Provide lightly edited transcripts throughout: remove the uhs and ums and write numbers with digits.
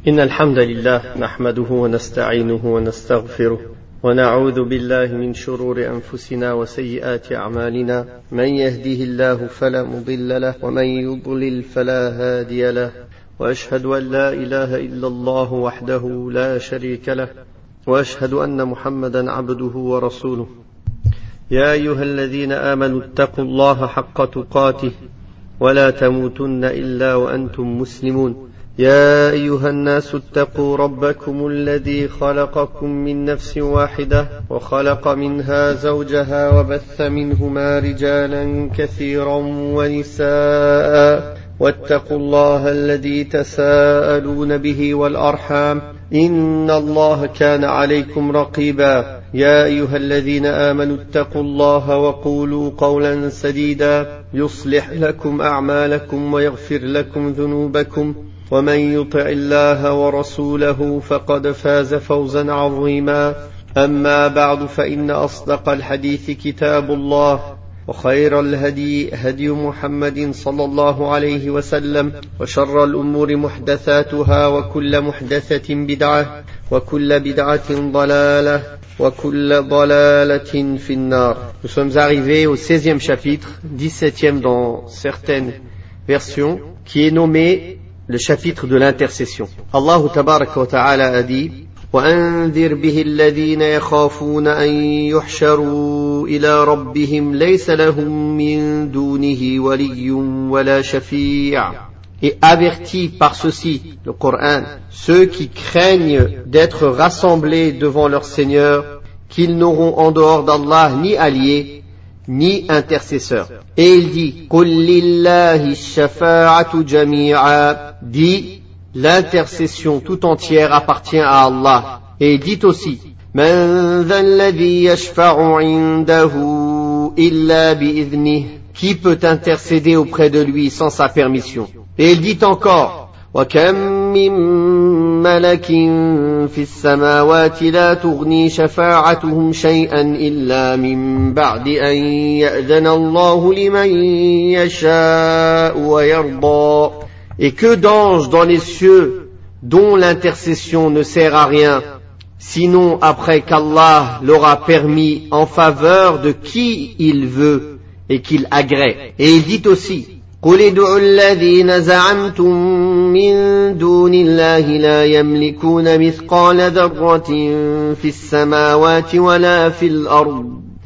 إن الحمد لله نحمده ونستعينه ونستغفره ونعوذ بالله من شرور أنفسنا وسيئات أعمالنا من يهده الله فلا مضل له ومن يضلل فلا هادي له وأشهد أن لا إله إلا الله وحده لا شريك له وأشهد أن محمدا عبده ورسوله يا أيها الذين آمنوا اتقوا الله حق تقاته ولا تموتن إلا وأنتم مسلمون يا أيها الناس اتقوا ربكم الذي خلقكم من نفس واحدة وخلق منها زوجها وبث منهما رجالا كثيرا ونساء واتقوا الله الذي تساءلون به والأرحام إن الله كان عليكم رقيبا يا أيها الذين آمنوا اتقوا الله وقولوا قولا سديدا يصلح لكم أعمالكم ويغفر لكم ذنوبكم ومن يطع الله ورسوله فقد فاز فوزا عظيما أما بعد فإن أصدق الحديث كتاب الله وخير الهدي هدي محمد صلى الله عليه وسلم وشر الأمور محدثاتها وكل محدثة بدعة وكل بدعة ضلالة وكل ضلالة في النار. Nous sommes arrivés au 16e chapitre, 17e dans certaines versions, qui est nommé le chapitre de l'intercession. Allah tabaraka wa ta'ala a dit وأنذر به الذين يخافون أن يحشروا إلى ربهم ليس لهم من دونه ولي ولا شفيع. Et avertis par ceci, le Coran, ceux qui craignent d'être rassemblés devant leur Seigneur, qu'ils n'auront en dehors d'Allah ni alliés, ni intercesseur. Et il dit قُلْ لِلَّهِ الشَّفَاعَةُ جَمِيعًا. Dit, l'intercession tout entière appartient à Allah. Et il dit aussi مَنْ ذَا الَّذِي يَشْفَعُ عِنْدَهُ إِلَّا بِإِذْنِهِ. Qui peut intercéder auprès de lui sans sa permission? Et il dit encore وَكَمْ مِنْ مَلَكٍ فِي السَّمَاوَاتِ لَا تُغْنِي شَفَاعَتُهُمْ شَيْئًا إِلَّا مِنْ بَعْدِ أَنْ يَأْذَنَ اللَّهُ لِمَنْ يَشَاءُ وَيَرْضَى. Et que d'anges dans les cieux dont l'intercession ne sert à rien, sinon après qu'Allah l'aura permis en faveur de qui il veut et qu'il agrée. Et il dit aussi قُلِ ادْعُوا الَّذِينَ زَعَمْتُم مِّن دُونِ اللَّهِ لَا يَمْلِكُونَ مِثْقَالَ ذَرَّةٍ فِي السَّمَاوَاتِ وَلَا فِي الْأَرْضِ.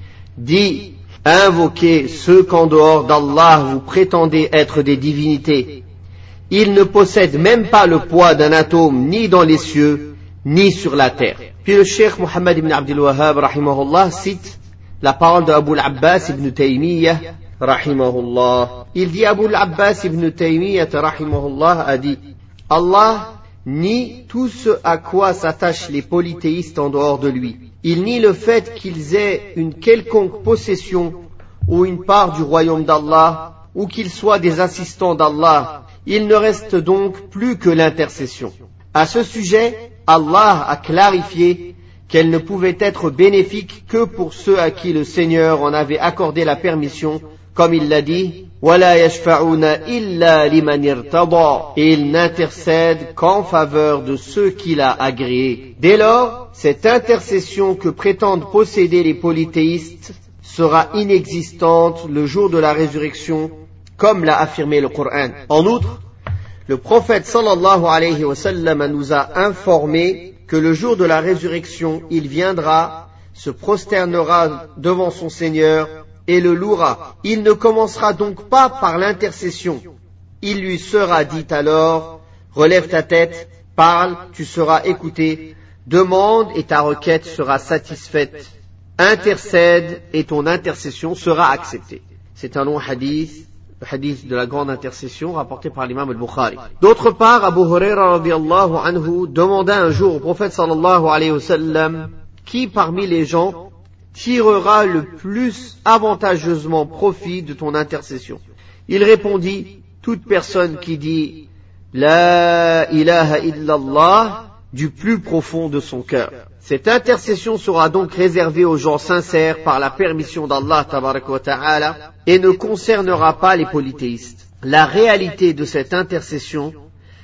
Dis, invoquez ceux qu'en dehors d'Allah vous prétendez être des divinités. Ils ne possèdent même pas le poids d'un atome ni dans les cieux, ni sur la terre. Puis le Cheikh Mohammed ibn Abdul Wahhab rahimahullah cite la parole de Abu al-Abbas ibn Taymiyyah rahimahullah. Il dit Abu al-Abbas ibn Taymiyyah rahimahullah a dit Allah nie tout ce à quoi s'attachent les polythéistes en dehors de lui. Il nie le fait qu'ils aient une quelconque possession ou une part du royaume d'Allah ou qu'ils soient des assistants d'Allah. Il ne reste donc plus que l'intercession. À ce sujet, Allah a clarifié qu'elle ne pouvait être bénéfique que pour ceux à qui le Seigneur en avait accordé la permission, comme il l'a dit, وَلَا يَشْفَعُونَ إِلَّا لِمَنِ ارْتَضَى. Et il n'intercède qu'en faveur de ceux qu'il a agréés. Dès lors, cette intercession que prétendent posséder les polythéistes sera inexistante le jour de la résurrection, comme l'a affirmé le Coran. En outre, le prophète sallallahu alayhi wa sallam nous a informé que le jour de la résurrection, il viendra, se prosternera devant son Seigneur et le louera. Il ne commencera donc pas par l'intercession. Il lui sera dit alors, relève ta tête, parle, tu seras écouté, demande et ta requête sera satisfaite. Intercède et ton intercession sera acceptée. C'est un long hadith. Le hadith de la grande intercession rapporté par l'imam al-Bukhari. D'autre part, Abu Huraira radiyallahu anhu demanda un jour au prophète sallallahu alayhi wa sallam qui parmi les gens tirera le plus avantageusement profit de ton intercession. Il répondit, toute personne qui dit La ilaha illallah du plus profond de son cœur. Cette intercession sera donc réservée aux gens sincères par la permission d'Allah tabaraka wa ta'ala et ne concernera pas les polythéistes. La réalité de cette intercession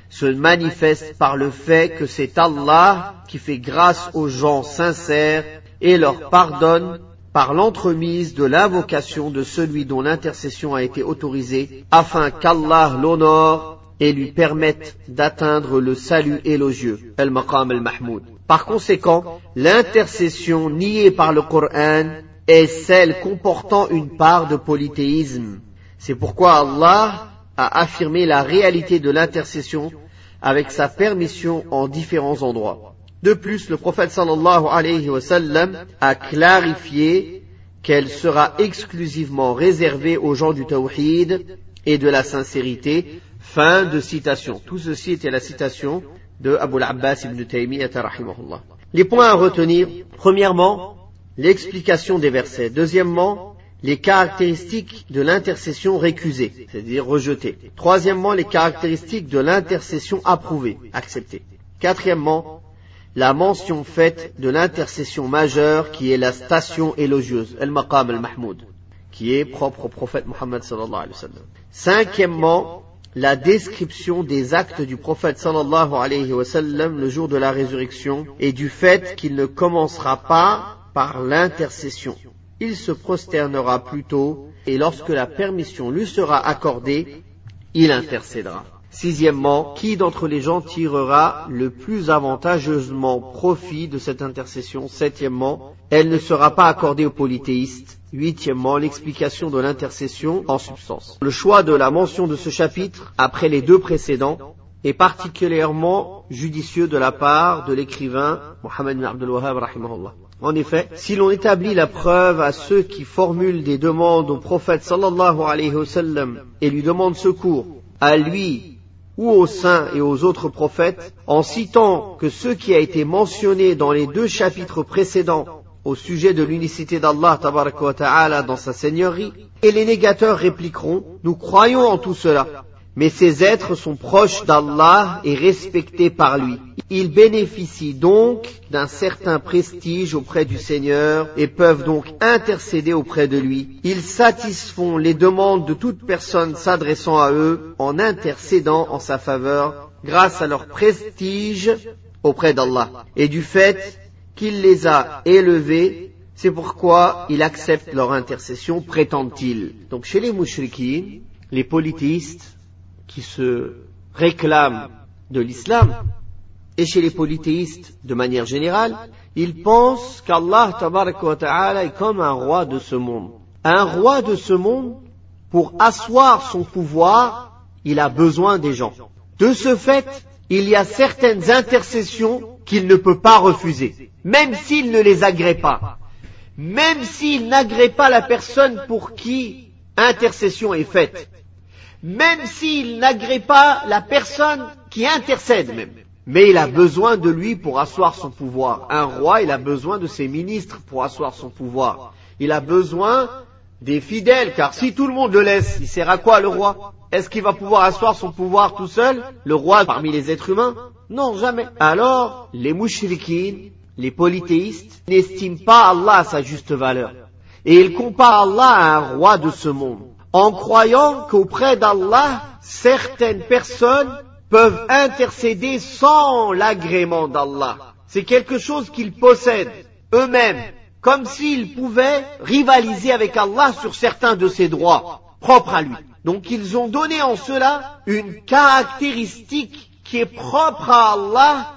se manifeste par le fait que c'est Allah qui fait grâce aux gens sincères et leur pardonne par l'entremise de l'invocation de celui dont l'intercession a été autorisée, afin qu'Allah l'honore et lui permette d'atteindre le salut élogieux, al-maqam al-mahmoud. Par conséquent, l'intercession niée par le Coran est celle comportant une part de polythéisme. C'est pourquoi Allah a affirmé la réalité de l'intercession avec sa permission en différents endroits. De plus, le prophète sallallahu alayhi wa sallam a clarifié qu'elle sera exclusivement réservée aux gens du tawhid et de la sincérité. Fin de citation. Tout ceci était la citation de Abu al-Abbas ibn Taymiyyah rahimahullah. Les points à retenir: premièrement, l'explication des versets. Deuxièmement, les caractéristiques de l'intercession récusée, c'est-à-dire rejetée. Troisièmement, les caractéristiques de l'intercession approuvée, acceptée. Quatrièmement, la mention faite de l'intercession majeure qui est la station élogieuse, al-maqam al-mahmoud, qui est propre au prophète Muhammad sallallahu alayhi wa sallam. Cinquièmement, la description des actes du prophète sallallahu alayhi wa sallam le jour de la résurrection et du fait qu'il ne commencera pas par l'intercession. Il se prosternera plutôt et lorsque la permission lui sera accordée, il intercédera. Sixièmement, qui d'entre les gens tirera le plus avantageusement profit de cette intercession? Septièmement, elle ne sera pas accordée aux polythéistes. Huitièmement, l'explication de l'intercession en substance. Le choix de la mention de ce chapitre, après les deux précédents, est particulièrement judicieux de la part de l'écrivain Muhammad ibn Abdul Wahhab rahimahullah. En effet, si l'on établit la preuve à ceux qui formulent des demandes au prophète sallallahu alayhi wa sallam et lui demandent secours, à lui ou aux saints et aux autres prophètes, en citant que ce qui a été mentionné dans les deux chapitres précédents au sujet de l'unicité d'Allah tabaraka wa ta'ala dans sa seigneurie, et les négateurs répliqueront: nous croyons en tout cela, mais ces êtres sont proches d'Allah et respectés par lui. Ils bénéficient donc d'un certain prestige auprès du Seigneur et peuvent donc intercéder auprès de lui. Ils satisfont les demandes de toute personne s'adressant à eux en intercédant en sa faveur grâce à leur prestige auprès d'Allah et du fait qu'il les a élevés. C'est pourquoi il accepte leur intercession, prétendent-ils. Donc chez les mouchriquines, les polythéistes qui se réclament de l'islam, et chez les polythéistes de manière générale, ils pensent qu'Allah tabaraka wa ta'ala est comme un roi de ce monde. Un roi de ce monde, pour asseoir son pouvoir, il a besoin des gens. De ce fait, il y a certaines intercessions qu'il ne peut pas refuser, même s'il ne les agrée pas. Même s'il n'agrée pas la personne pour qui intercession est faite. Même s'il n'agrée pas la personne qui intercède même. Mais il a besoin de lui pour asseoir son pouvoir. Un roi, il a besoin de ses ministres pour asseoir son pouvoir. Il a besoin des fidèles, car si tout le monde le laisse, il sert à quoi le roi? Est-ce qu'il va pouvoir asseoir son pouvoir tout seul, le roi parmi les êtres humains? Non, jamais. Alors, les mouchriquines, les polythéistes, n'estiment pas Allah à sa juste valeur. Et ils comparent Allah à un roi de ce monde, en croyant qu'auprès d'Allah, certaines personnes peuvent intercéder sans l'agrément d'Allah. C'est quelque chose qu'ils possèdent eux-mêmes, comme s'ils pouvaient rivaliser avec Allah sur certains de ses droits propres à lui. Donc ils ont donné en cela une caractéristique qui est propre à Allah,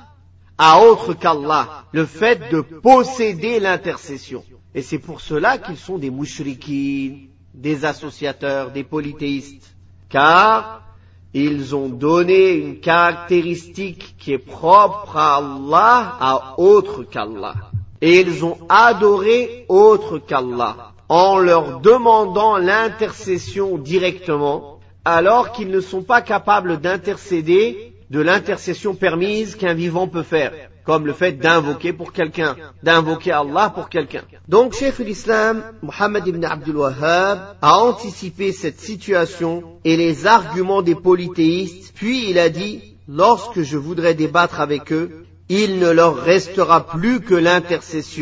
à autre qu'Allah, le fait de posséder l'intercession. Et c'est pour cela qu'ils sont des mouchriquines, des associateurs, des polythéistes, car ils ont donné une caractéristique qui est propre à Allah, à autre qu'Allah. Et ils ont adoré autre qu'Allah, en leur demandant l'intercession directement, alors qu'ils ne sont pas capables d'intercéder de l'intercession permise qu'un vivant peut faire, comme le fait d'invoquer pour quelqu'un, d'invoquer Allah pour quelqu'un. Donc, Cheikh l'Islam, Muhammad ibn Abdul Wahhab, a anticipé cette situation et les arguments des polythéistes, puis il a dit: lorsque je voudrais débattre avec eux, il ne leur restera plus que l'intercession.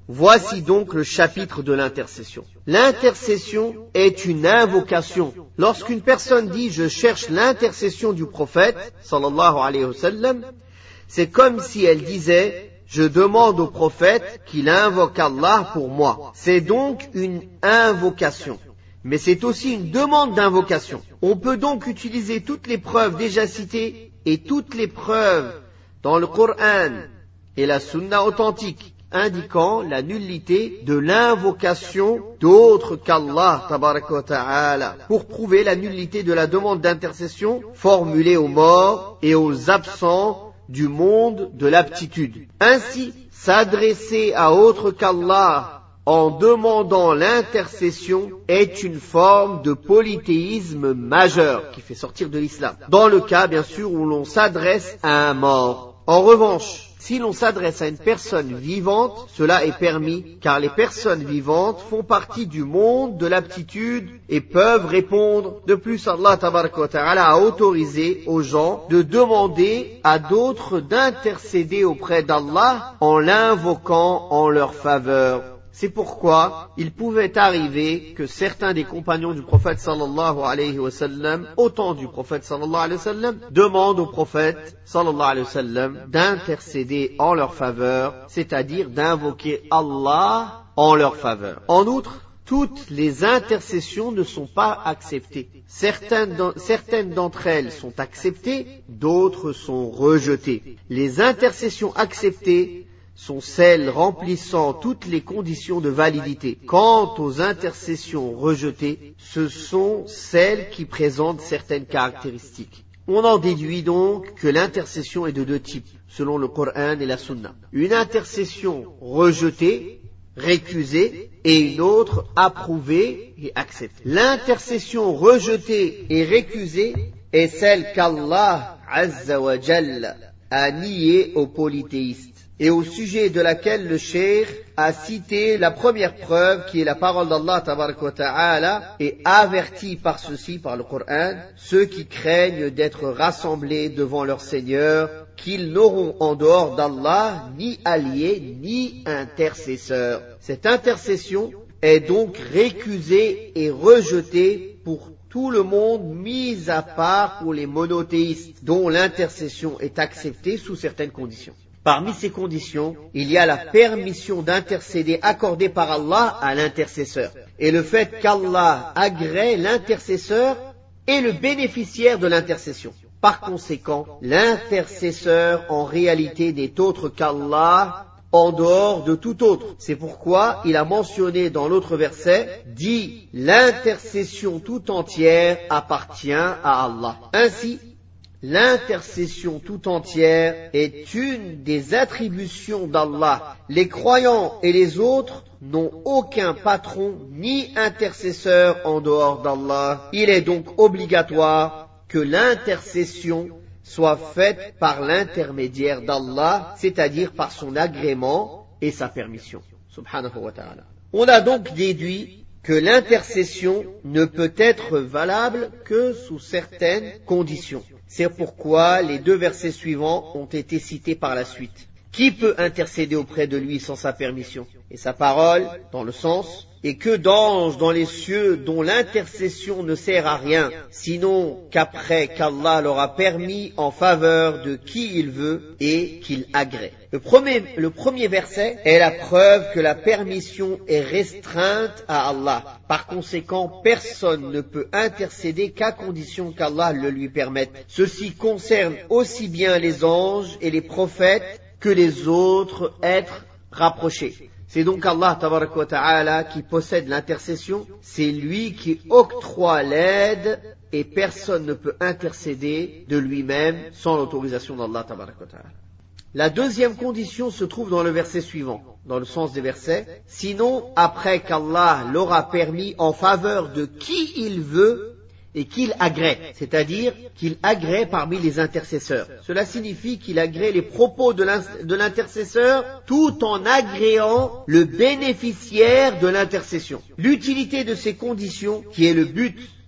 Voici donc le chapitre de l'intercession. L'intercession est une invocation. Lorsqu'une personne dit « je cherche l'intercession du prophète » sallallahu alayhi wa sallam, c'est comme si elle disait « je demande au prophète qu'il invoque Allah pour moi ». C'est donc une invocation. Mais c'est aussi une demande d'invocation. On peut donc utiliser toutes les preuves déjà citées et toutes les preuves dans le Coran et la Sunna authentique indiquant la nullité de l'invocation d'autres qu'Allah tabaraka wa ta'ala pour prouver la nullité de la demande d'intercession formulée aux morts et aux absents du monde de l'aptitude. Ainsi, s'adresser à autre qu'Allah en demandant l'intercession est une forme de polythéisme majeur qui fait sortir de l'islam. Dans le cas, bien sûr, où l'on s'adresse à un mort. En revanche, si l'on s'adresse à une personne vivante, cela est permis, car les personnes vivantes font partie du monde de l'aptitude et peuvent répondre. De plus, Allah tabaraka wa ta'ala a autorisé aux gens de demander à d'autres d'intercéder auprès d'Allah en l'invoquant en leur faveur. C'est pourquoi il pouvait arriver que certains des compagnons du prophète sallallahu alayhi wa sallam, au temps du prophète sallallahu alayhi wa sallam, demandent au prophète sallallahu alayhi wa sallam d'intercéder en leur faveur, c'est-à-dire d'invoquer Allah en leur faveur. En outre, toutes les intercessions ne sont pas acceptées. Certaines d'entre elles sont acceptées, d'autres sont rejetées. Les intercessions acceptées sont celles remplissant toutes les conditions de validité. Quant aux intercessions rejetées, ce sont celles qui présentent certaines caractéristiques. On en déduit donc que l'intercession est de deux types, selon le Coran et la Sunna. Une intercession rejetée, récusée, et une autre approuvée et acceptée. L'intercession rejetée et récusée est celle qu'Allah Azza wa Jalla a niée aux polythéistes, et au sujet de laquelle le cheikh a cité la première preuve qui est la parole d'Allah tabaraka wa ta'ala et avertit par ceci, par le Coran, ceux qui craignent d'être rassemblés devant leur Seigneur, qu'ils n'auront en dehors d'Allah ni alliés ni intercesseurs. Cette intercession est donc récusée et rejetée pour tout le monde, mis à part pour les monothéistes, dont l'intercession est acceptée sous certaines conditions. Parmi ces conditions, il y a la permission d'intercéder accordée par Allah à l'intercesseur, et le fait qu'Allah agrée l'intercesseur et le bénéficiaire de l'intercession. Par conséquent, l'intercesseur en réalité n'est autre qu'Allah en dehors de tout autre. C'est pourquoi il a mentionné dans l'autre verset, dit l'intercession tout entière appartient à Allah. Ainsi, l'intercession tout entière est une des attributions d'Allah. Les croyants et les autres n'ont aucun patron ni intercesseur en dehors d'Allah. Il est donc obligatoire que l'intercession soit faite par l'intermédiaire d'Allah, c'est-à-dire par son agrément et sa permission. Subhanahu wa ta'ala. On a donc déduit que l'intercession ne peut être valable que sous certaines conditions. C'est pourquoi les deux versets suivants ont été cités par la suite. Qui peut intercéder auprès de lui sans sa permission? Et sa parole, dans le sens, et que d'anges dans les cieux dont l'intercession ne sert à rien, sinon qu'après qu'Allah leur a permis en faveur de qui il veut et qu'il agrée. Le premier verset est la preuve que la permission est restreinte à Allah. Par conséquent, personne ne peut intercéder qu'à condition qu'Allah le lui permette. Ceci concerne aussi bien les anges et les prophètes que les autres êtres rapprochés. C'est donc Allah tabaraka wa ta'ala qui possède l'intercession, c'est lui qui octroie l'aide et personne ne peut intercéder de lui-même sans l'autorisation d'Allah tabaraka wa ta'ala. La deuxième condition se trouve dans le verset suivant, dans le sens des versets, sinon après qu'Allah l'aura permis en faveur de qui il veut et qu'il agrée, c'est-à-dire qu'il agrée parmi les intercesseurs. Cela signifie qu'il agrée les propos de l'intercesseur tout en agréant le bénéficiaire de l'intercession. L'utilité de ces conditions, qui est le but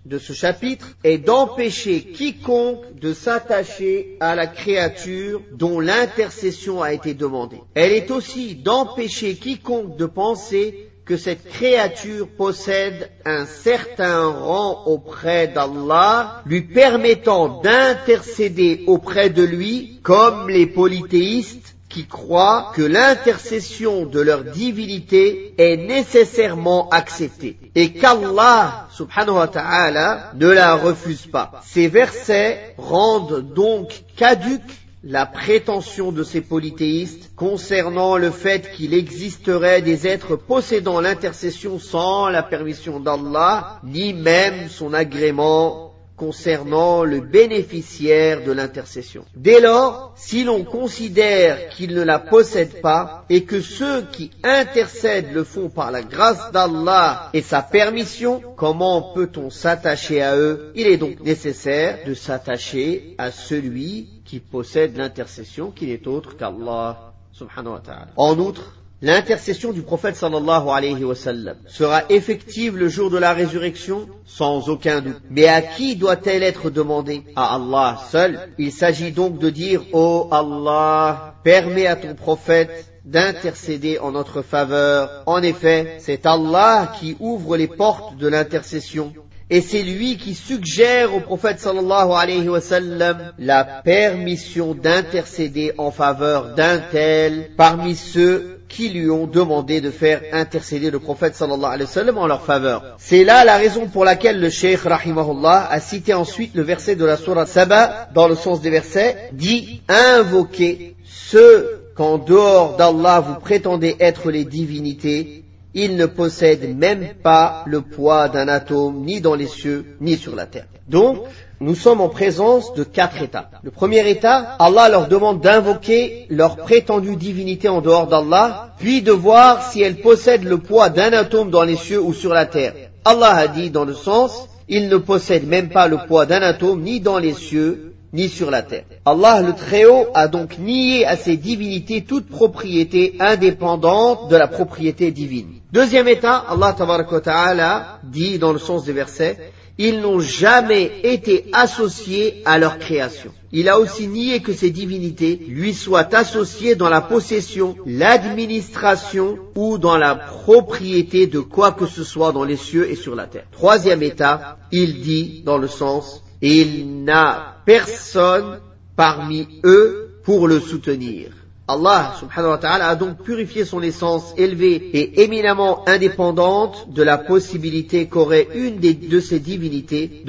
de ce chapitre est d'empêcher quiconque de s'attacher à la créature dont l'intercession a été demandée. Elle est aussi d'empêcher quiconque de penser que cette créature possède un certain rang auprès d'Allah, lui permettant d'intercéder auprès de lui, comme les polythéistes qui croient que l'intercession de leur divinité est nécessairement acceptée et qu'Allah subhanahu wa ta'ala ne la refuse pas. Ces versets rendent donc caduque la prétention de ces polythéistes concernant le fait qu'il existerait des êtres possédant l'intercession sans la permission d'Allah, ni même son agrément concernant le bénéficiaire de l'intercession. Dès lors, si l'on considère qu'il ne la possède pas et que ceux qui intercèdent le font par la grâce d'Allah et sa permission, comment peut-on s'attacher à eux? Il est donc nécessaire de s'attacher à celui qui possède l'intercession, qui n'est autre qu'Allah subhanahu wa ta'ala. En outre, l'intercession du prophète sallallahu alayhi wa sallam sera effective le jour de la résurrection sans aucun doute. Mais à qui doit-elle être demandée? À Allah seul. Il s'agit donc de dire: ô Allah, permets à ton prophète d'intercéder en notre faveur. En effet, c'est Allah qui ouvre les portes de l'intercession. Et c'est lui qui suggère au prophète sallallahu alayhi wa sallam la permission d'intercéder en faveur d'un tel parmi ceux qui lui ont demandé de faire intercéder le prophète sallallahu alayhi wa sallam en leur faveur. C'est là la raison pour laquelle le cheikh rahimahullah a cité ensuite le verset de la sourate Saba, dans le sens des versets, dit: invoquez ceux qu'en dehors d'Allah vous prétendez être les divinités. Ils ne possèdent même pas le poids d'un atome, ni dans les cieux, ni sur la terre. Donc, nous sommes en présence de 4 états. Le premier état, Allah leur demande d'invoquer leur prétendue divinité en dehors d'Allah, puis de voir si elle possède le poids d'un atome dans les cieux ou sur la terre. Allah a dit dans le sens: ils ne possèdent même pas le poids d'un atome, ni dans les cieux, ni sur la terre. Allah le Très-Haut a donc nié à ses divinités toute propriété indépendante de la propriété divine. Deuxième état, Allah tabaraka wa ta'ala dit dans le sens des versets: ils n'ont jamais été associés à leur création. Il a aussi nié que ces divinités lui soient associées dans la possession, l'administration ou dans la propriété de quoi que ce soit dans les cieux et sur la terre. Troisième état, il dit dans le sens: il n'a personne parmi eux pour le soutenir. Allah subhanahu wa ta'ala a donc purifié son essence élevée et éminemment indépendante de la possibilité qu'aurait une de ces divinités,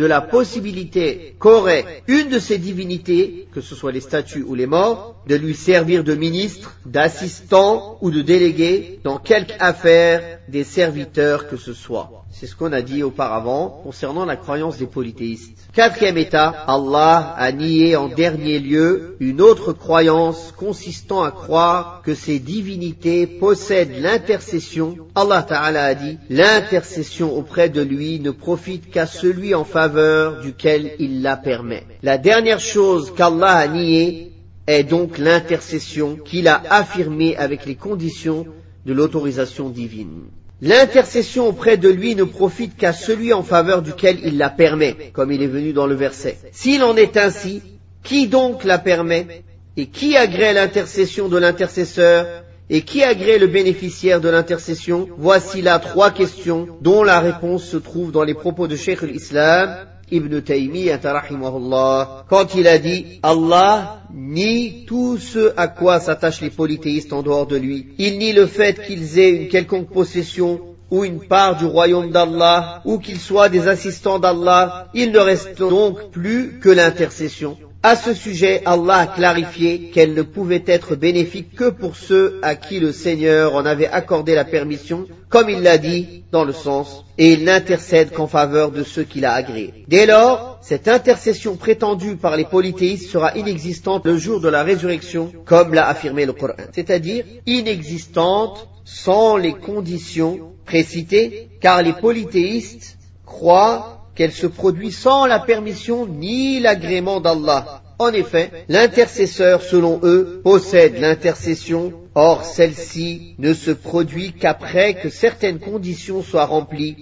que ce soit les statues ou les morts, de lui servir de ministre, d'assistant ou de délégué dans quelque affaire des serviteurs que ce soit. C'est ce qu'on a dit auparavant concernant la croyance des polythéistes. Quatrième état, Allah a nié en dernier lieu une autre croyance consistant à croire que ces divinités possèdent l'intercession. Allah Ta'ala a dit: l'intercession auprès de lui ne profite qu'à celui en faveur duquel il la permet. La dernière chose qu'Allah a niée est donc l'intercession qu'il a affirmée avec les conditions de l'autorisation divine. L'intercession auprès de lui ne profite qu'à celui en faveur duquel il la permet, comme il est venu dans le verset. S'il en est ainsi, qui donc la permet? Et qui agrée l'intercession de l'intercesseur? Et qui agrée le bénéficiaire de l'intercession? Voici là 3 questions dont la réponse se trouve dans les propos de Cheikh al-Islam Ibn Taymiyyah rahimahullah, quand il a dit: Allah nie tout ce à quoi s'attachent les polythéistes en dehors de lui. Il nie le fait qu'ils aient une quelconque possession ou une part du royaume d'Allah, ou qu'ils soient des assistants d'Allah. Il ne reste donc plus que l'intercession. À ce sujet, Allah a clarifié qu'elle ne pouvait être bénéfique que pour ceux à qui le Seigneur en avait accordé la permission, comme il l'a dit dans le sens: et il n'intercède qu'en faveur de ceux qu'il a agréés. Dès lors, cette intercession prétendue par les polythéistes sera inexistante le jour de la résurrection, comme l'a affirmé le Coran, c'est-à-dire inexistante sans les conditions précitées, car les polythéistes croient qu'elle se produit sans la permission ni l'agrément d'Allah. En effet, l'intercesseur, selon eux, possède l'intercession, or celle-ci ne se produit qu'après que certaines conditions soient remplies,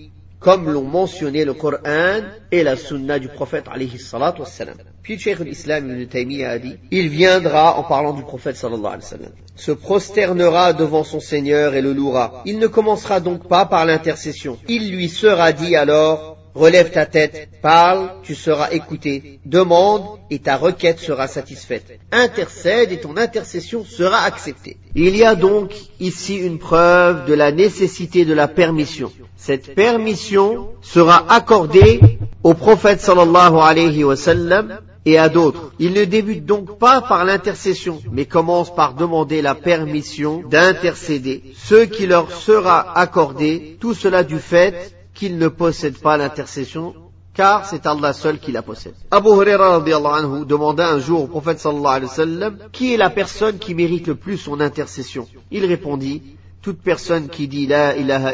comme l'ont mentionné le Coran et la Sunna du prophète alayhi salatu wassalam. Puis Cheikh l'Islam Ibn Taymiyyah a dit, il viendra, en parlant du prophète sallallahu alayhi wa sallam, se prosternera devant son Seigneur et le louera. Il ne commencera donc pas par l'intercession. Il lui sera dit alors, relève ta tête, parle, tu seras écouté, demande et ta requête sera satisfaite. Intercède et ton intercession sera acceptée. Il y a donc ici une preuve de la nécessité de la permission. Cette permission sera accordée au prophète sallallahu alayhi wa sallam et à d'autres. Il ne débute donc pas par l'intercession, mais commence par demander la permission d'intercéder, ce qui leur sera accordé, tout cela du fait qu'ils ne possèdent pas l'intercession, car c'est Allah seul qui la possède. Abu Huraira radiyallahu anhu demanda un jour au prophète sallallahu alayhi wa sallam, qui est la personne qui mérite le plus son intercession? Il répondit, toute personne qui dit la ilaha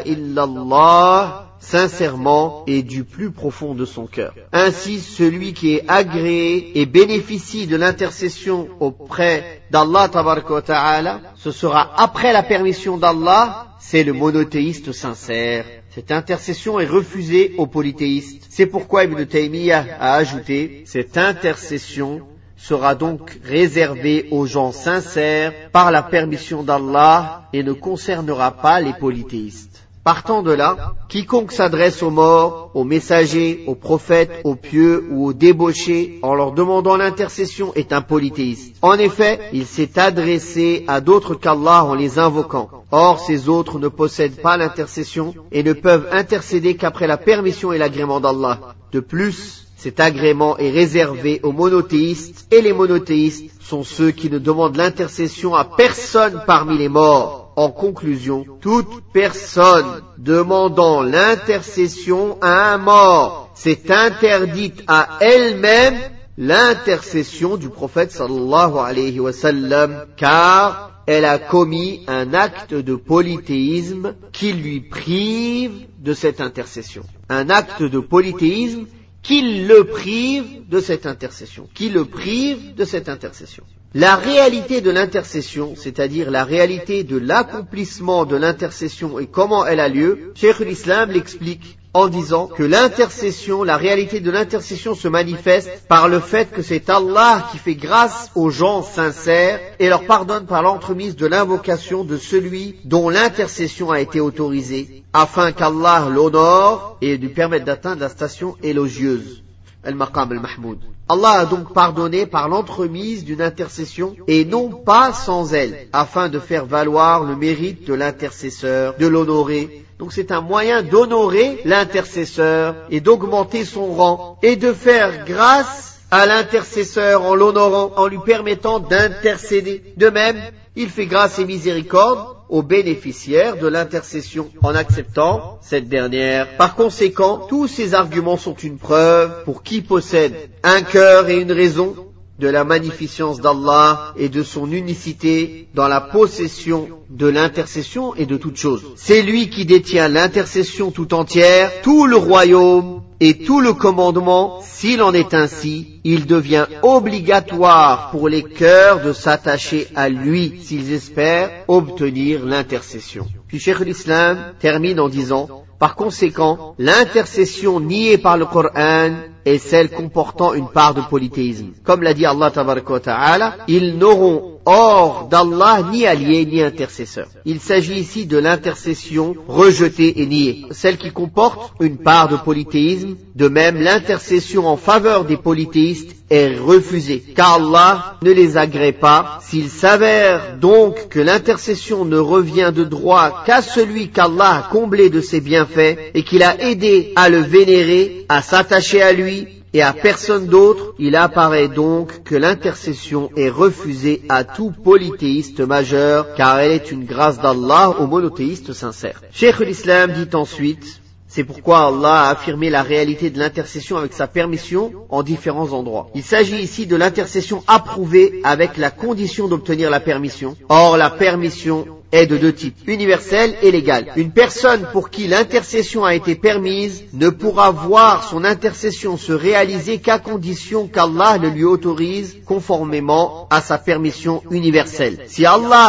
illallah sincèrement et du plus profond de son cœur. Ainsi, celui qui est agréé et bénéficie de l'intercession auprès d'Allah tabaraka wa ta'ala, ce sera après la permission d'Allah, c'est le monothéiste sincère. Cette intercession est refusée aux polythéistes. C'est pourquoi Ibn Taymiyyah a ajouté, cette intercession sera donc réservée aux gens sincères par la permission d'Allah et ne concernera pas les polythéistes. Partant de là, quiconque s'adresse aux morts, aux messagers, aux prophètes, aux pieux ou aux débauchés en leur demandant l'intercession est un polythéiste. En effet, il s'est adressé à d'autres qu'Allah en les invoquant. Or, ces autres ne possèdent pas l'intercession et ne peuvent intercéder qu'après la permission et l'agrément d'Allah. De plus, cet agrément est réservé aux monothéistes et les monothéistes sont ceux qui ne demandent l'intercession à personne parmi les morts. En conclusion, toute personne demandant l'intercession à un mort s'est interdite à elle-même l'intercession du prophète sallallahu alayhi wa sallam, car elle a commis un acte de polythéisme qui lui prive de cette intercession. Un acte de polythéisme qui le prive de cette intercession. Qui le prive de cette intercession. La réalité de l'intercession, c'est-à-dire la réalité de l'accomplissement de l'intercession et comment elle a lieu, Cheikh l'Islam l'explique en disant que l'intercession, la réalité de l'intercession se manifeste par le fait que c'est Allah qui fait grâce aux gens sincères et leur pardonne par l'entremise de l'invocation de celui dont l'intercession a été autorisée, afin qu'Allah l'honore et lui permette d'atteindre la station élogieuse, al-maqam al-mahmoud. Allah a donc pardonné par l'entremise d'une intercession et non pas sans elle, afin de faire valoir le mérite de l'intercesseur, de l'honorer. Donc c'est un moyen d'honorer l'intercesseur et d'augmenter son rang et de faire grâce à l'intercesseur en l'honorant, en lui permettant d'intercéder. De même, il fait grâce et miséricorde aux bénéficiaires de l'intercession en acceptant cette dernière. Par conséquent, tous ces arguments sont une preuve pour qui possède un cœur et une raison de la magnificence d'Allah et de son unicité dans la possession de l'intercession et de toute chose. C'est lui qui détient l'intercession tout entière, tout le royaume et tout le commandement. S'il en est ainsi, il devient obligatoire pour les cœurs de s'attacher à lui s'ils espèrent obtenir l'intercession. Puis Cheikh l'Islam termine en disant, par conséquent, l'intercession niée par le Coran est celle comportant une part de polythéisme. Comme l'a dit Allah tabaraka wa ta'ala, ils n'auront hors d'Allah ni alliés ni intercesseurs. Il s'agit ici de l'intercession rejetée et niée, celle qui comporte une part de polythéisme. De même, l'intercession en faveur des polythéistes est refusée, car Allah ne les agrée pas. S'il s'avère donc que l'intercession ne revient de droit qu'à celui qu'Allah a comblé de ses bienfaits et qu'il a aidé à le vénérer, à s'attacher à lui, et à personne d'autre, il apparaît donc que l'intercession est refusée à tout polythéiste majeur, car elle est une grâce d'Allah aux monothéistes sincères. Cheikh l'Islam dit ensuite, c'est pourquoi Allah a affirmé la réalité de l'intercession avec sa permission en différents endroits. Il s'agit ici de l'intercession approuvée avec la condition d'obtenir la permission. Or, la permission est de deux types, universelle et légale. Une personne pour qui l'intercession a été permise ne pourra voir son intercession se réaliser qu'à condition qu'Allah le lui autorise conformément à sa permission universelle. Si Allah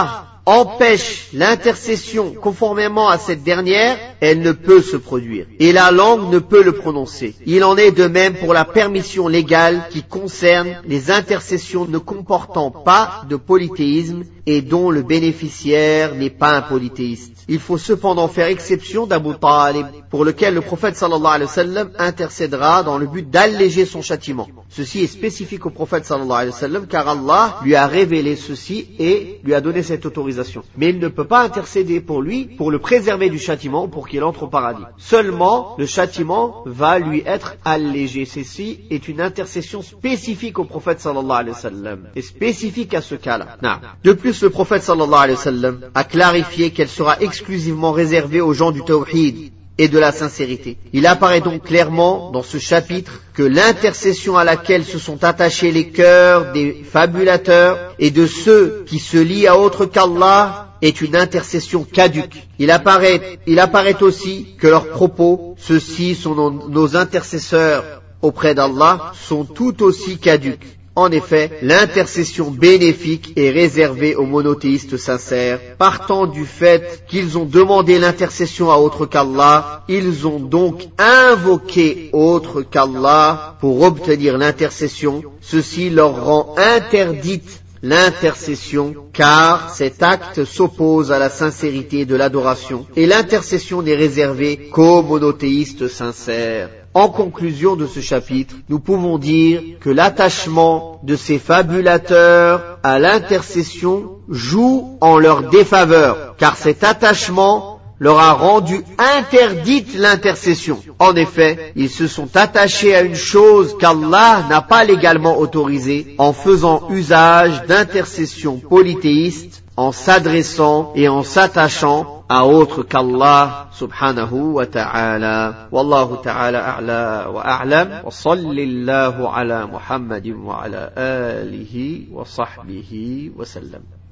empêche l'intercession conformément à cette dernière, elle ne peut se produire. Et la langue ne peut le prononcer. Il en est de même pour la permission légale qui concerne les intercessions ne comportant pas de polythéisme et dont le bénéficiaire n'est pas un polythéiste. Il faut cependant faire exception d'Abu Talib, pour lequel le prophète sallallahu alayhi wa sallam intercédera dans le but d'alléger son châtiment. Ceci est spécifique au prophète sallallahu alayhi wa sallam, car Allah lui a révélé ceci et lui a donné cette autorisation. Mais il ne peut pas intercéder pour lui, pour le préserver du châtiment, pour qu'il entre au paradis. Seulement, le châtiment va lui être allégé. Ceci est une intercession spécifique au prophète sallallahu alayhi wa sallam, et spécifique à ce cas-là. De plus, le prophète sallallahu alayhi wa sallam a clarifié qu'elle sera exclusivement réservée aux gens du tawhid et de la sincérité. Il apparaît donc clairement dans ce chapitre que l'intercession à laquelle se sont attachés les cœurs des fabulateurs et de ceux qui se lient à autre qu'Allah est une intercession caduque. Il apparaît aussi que leurs propos, ceux-ci sont nos intercesseurs auprès d'Allah, sont tout aussi caduques. En effet, l'intercession bénéfique est réservée aux monothéistes sincères. Partant du fait qu'ils ont demandé l'intercession à autre qu'Allah, ils ont donc invoqué autre qu'Allah pour obtenir l'intercession. Ceci leur rend interdite l'intercession, car cet acte s'oppose à la sincérité de l'adoration, et l'intercession n'est réservée qu'aux monothéistes sincères. En conclusion de ce chapitre, nous pouvons dire que l'attachement de ces fabulateurs à l'intercession joue en leur défaveur, car cet attachement leur a rendu interdite l'intercession. En effet, ils se sont attachés à une chose qu'Allah n'a pas légalement autorisée en faisant usage d'intercessions polythéistes, en s'adressant et en s'attachant à autre qu'Allah subhanahu wa ta'ala. Wallahu ta'ala a'la wa a'lam. Wa sallallahu ala Muhammadin wa ala alihi wa sahbihi wa sallam.